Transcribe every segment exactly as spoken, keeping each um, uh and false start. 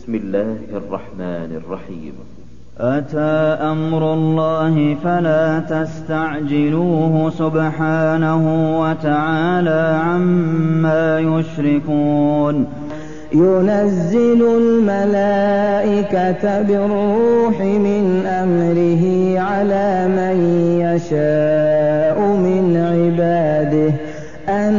بسم الله الرحمن الرحيم. أتى أمر الله فلا تستعجلوه سبحانه وتعالى عما يشركون. ينزل الملائكة بالروح من أمره على من يشاء من عباده أن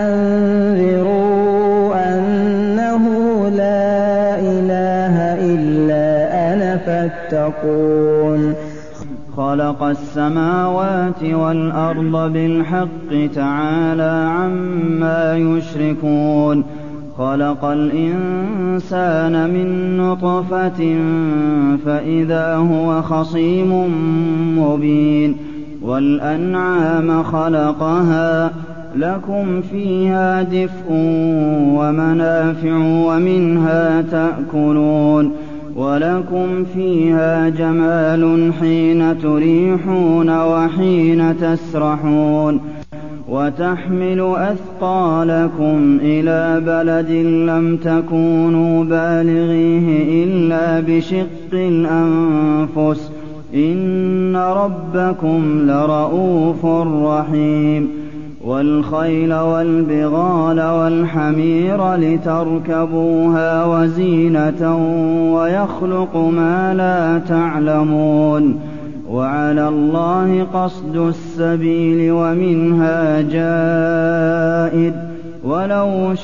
أنذروا أنه لا إله إلا أنا فاتقون. خلق السماوات والأرض بالحق تعالى عما يشركون. خلق الإنسان من نطفة فإذا هو خصيم مبين. والأنعام خلقها لكم فيها دفء ومنافع ومنها تأكلون ولكم فيها جمال حين تريحون وحين تسرحون وتحمل أثقالكم إلى بلد لم تكونوا بالغيه إلا بشق الأنفس إن ربكم لرءوف رحيم. والخيل والبغال والحمير لتركبوها وزينة ويخلق ما لا تعلمون. وعلى الله قصد السبيل ومنها جائر ولو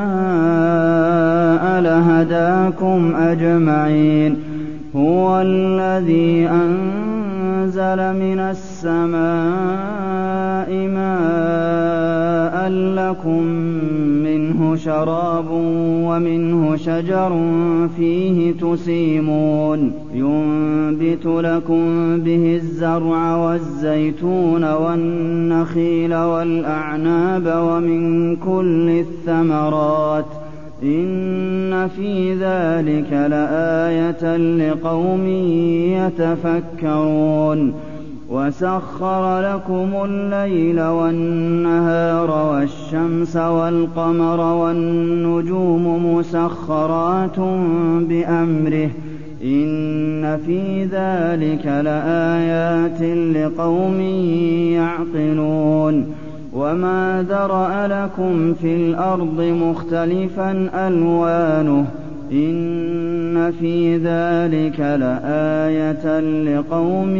شاء لهداكم أجمعين. هو الذي أنزل من السماء ماء لكم منه شراب ومنه شجر فيه تسيمون ينبت لكم به الزرع والزيتون والنخيل والأعناب ومن كل الثمرات إن في ذلك لآية لقوم يتفكرون. وسخر لكم الليل والنهار والشمس والقمر والنجوم مسخرات بأمره إن في ذلك لآيات لقوم يعقلون. وما ذرأ لكم في الأرض مختلفا ألوانه إن في ذلك لآية لقوم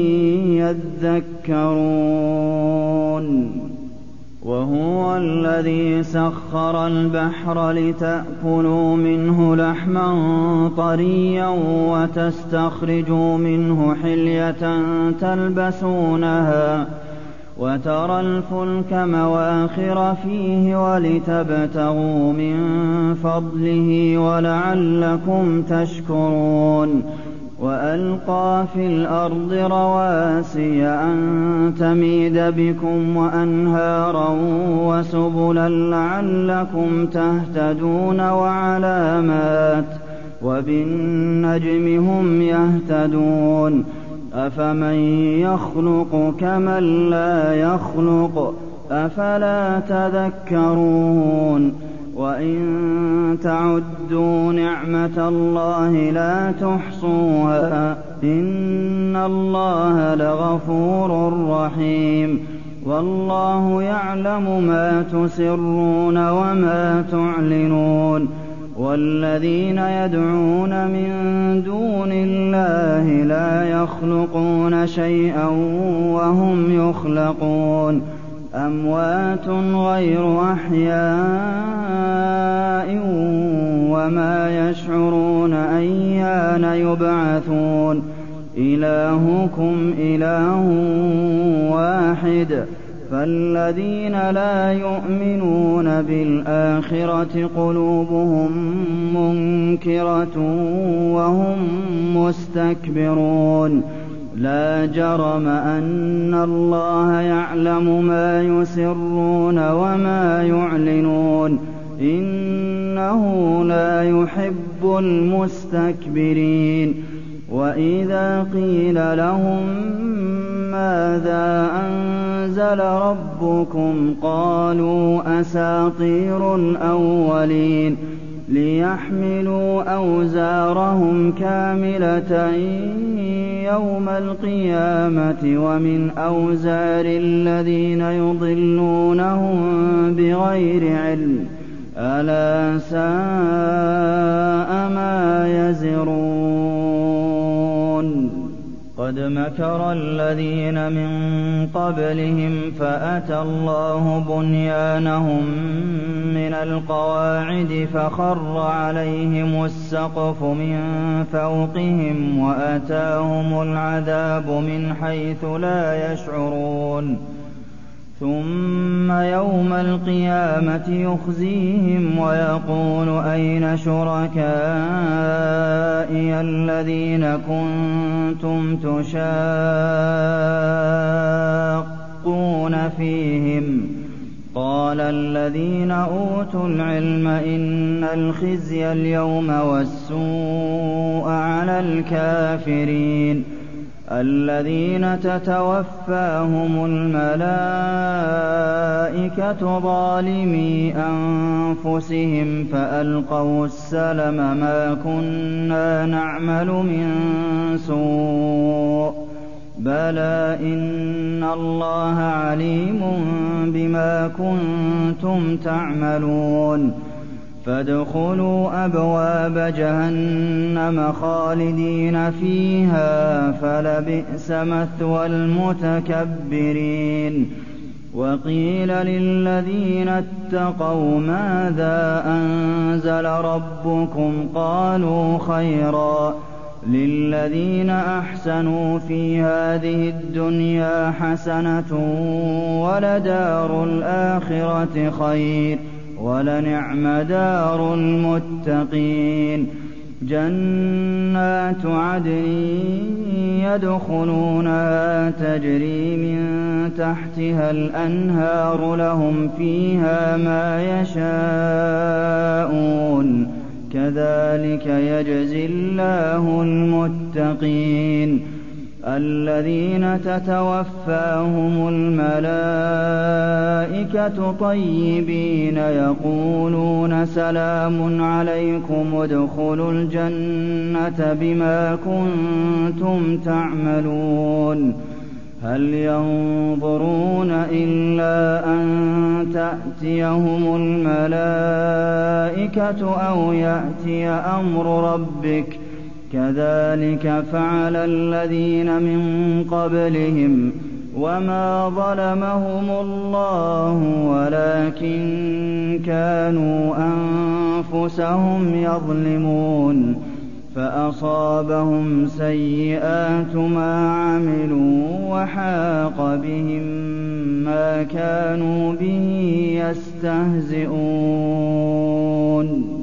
يذكرون. وهو الذي سخر البحر لتأكلوا منه لحما طريا وتستخرجوا منه حلية تلبسونها وترى الفلك مواخر فيه ولتبتغوا من فضله ولعلكم تشكرون. وألقى في الأرض رواسي أن تميد بكم وأنهارا وسبلا لعلكم تهتدون وعلامات وبالنجم هم يهتدون. أفمن يخلق كمن لا يخلق أفلا تذكرون. وإن تعدوا نعمة الله لا تحصوها إن الله لغفور رحيم. والله يعلم ما تسرون وما تعلنون. والذين يدعون من دون الله لا يخلقون شيئا وهم يخلقون أموات غير أحياء وما يشعرون أيان يبعثون. إلهكم إله واحد فالذين لا يؤمنون بالآخرة قلوبهم منكرة وهم مستكبرون. لا جرم أن الله يعلم ما يسرون وما يعلنون إنه لا يحب المستكبرين. وإذا قيل لهم ماذا أنزل ربكم قالوا أساطير الأولين لِيَحْمِلُوا أَوْزَارَهُمْ كَامِلَةً يَوْمَ الْقِيَامَةِ وَمِنْ أَوْزَارِ الَّذِينَ يُضِلُّونَهُم بِغَيْرِ عِلْمٍ ۗ أَلَا سَاءَ مَا يَزِرُونَ قَدْ مَكَرَ الَّذِينَ مِن قَبْلِهِمْ فَأَتَى اللَّهُ بُنْيَانَهُم مِّنَ الْقَوَاعِدِ فَخَرَّ عَلَيْهِمُ السَّقْفُ مِن فَوْقِهِمْ وَأَتَاهُمُ الْعَذَابُ مِنْ حَيْثُ لَا يَشْعُرُونَ ثُمَّ يَوْمَ الْقِيَامَةِ يُخْزِيهِمْ وَيَقُولُ أَيْنَ شُرَكَائِيَ الَّذِينَ كُنتُمْ تُشَاقُّونَ فِيهِمْ ۚ قَالَ الَّذِينَ أُوتُوا الْعِلْمَ إِنَّ الْخِزْيَ الْيَوْمَ وَالسُّوءَ عَلَى الْكَافِرِينَ الَّذِينَ تَتَوَفَّاهُمُ الْمَلَائِكَةُ ظَالِمِي أَنفُسِهِمْ فَأَلْقَوُا السَّلَمَ مَا كُنَّا نَعْمَلُ مِن سُوءٍ ۚ بَلَىٰ إِنَّ اللَّهَ عَلِيمٌ بِمَا كُنتُمْ تَعْمَلُونَ فَادْخُلُوا أَبْوَابَ جَهَنَّمَ خَالِدِينَ فِيهَا ۖ فَلَبِئْسَ مَثْوَى الْمُتَكَبِّرِينَ وَقِيلَ لِلَّذِينَ اتَّقَوْا مَاذَا أَنزَلَ رَبُّكُمْ ۚ قَالُوا خَيْرًا ۗ لِّلَّذِينَ أَحْسَنُوا فِي هَٰذِهِ الدُّنْيَا حَسَنَةٌ ۚ وَلَدَارُ الْآخِرَةِ خَيْرٌ ۚ وَلَنِعْمَ دَارُ الْمُتَّقِينَ جَنَّاتُ عَدْنٍ يَدْخُلُونَهَا تَجْرِي مِن تَحْتِهَا الْأَنْهَارُ لَهُمْ فِيهَا مَا يَشَاءُونَ ۚ كَذَٰلِكَ يَجْزِي اللَّهُ الْمُتَّقِينَ الَّذِينَ تَتَوَفَّاهُمُ الْمَلَائِكَةُ طَيِّبِينَ يَقُولُونَ سَلَامٌ عَلَيْكُمُ ادْخُلُوا الْجَنَّةَ بِمَا كُنتُمْ تَعْمَلُونَ هَلْ يَنظُرُونَ إِلَّا أَن تَأْتِيَهُمُ الْمَلَائِكَةُ أَوْ يَأْتِيَ أَمْرُ رَبِّكَ ۚ كَذَٰلِكَ فَعَلَ الَّذِينَ مِن قَبْلِهِمْ ۚ وَمَا ظَلَمَهُمُ اللَّهُ وَلَٰكِن كَانُوا أَنفُسَهُمْ يَظْلِمُونَ فَأَصَابَهُمْ سَيِّئَاتُ مَا عَمِلُوا وَحَاقَ بِهِم مَّا كَانُوا بِهِ يَسْتَهْزِئُونَ